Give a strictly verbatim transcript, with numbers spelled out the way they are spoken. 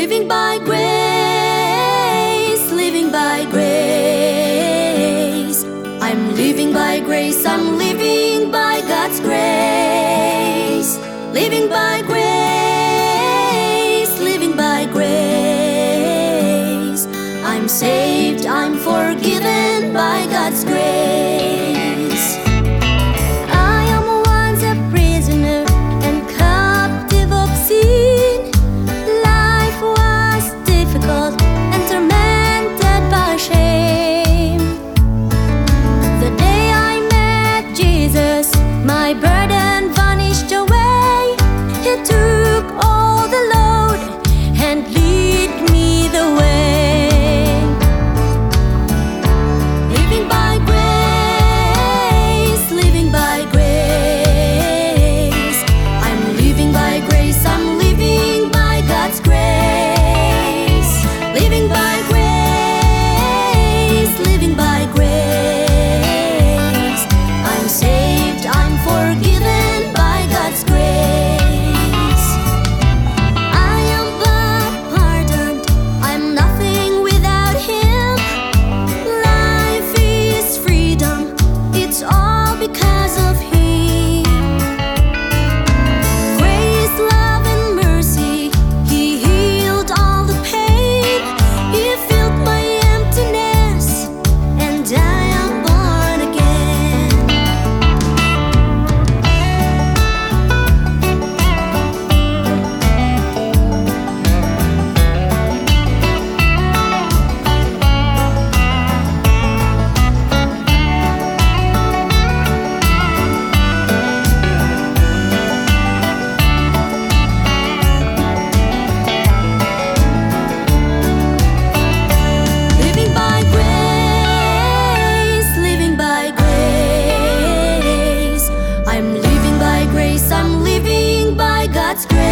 Living by grace, living by grace. I'm living by grace, I'm living by God's grace. Living by grace, living by grace. I'm saved, I'm forgiven by God's grace. My burden vanished away. He took all the load and lead me the way. Living by grace, living by grace. I'm living by grace, I'm living by God's grace. Living by grace, living by grace. I'm saved, I'm forgiven by God's grace. I am but pardoned, I'm nothing without Him. Life is freedom, it's all because of Him. Grace, love and mercy, He healed all the pain. He filled my emptiness, and I am born again. Living by grace, living by grace. I'm living by grace, I'm living by God's grace.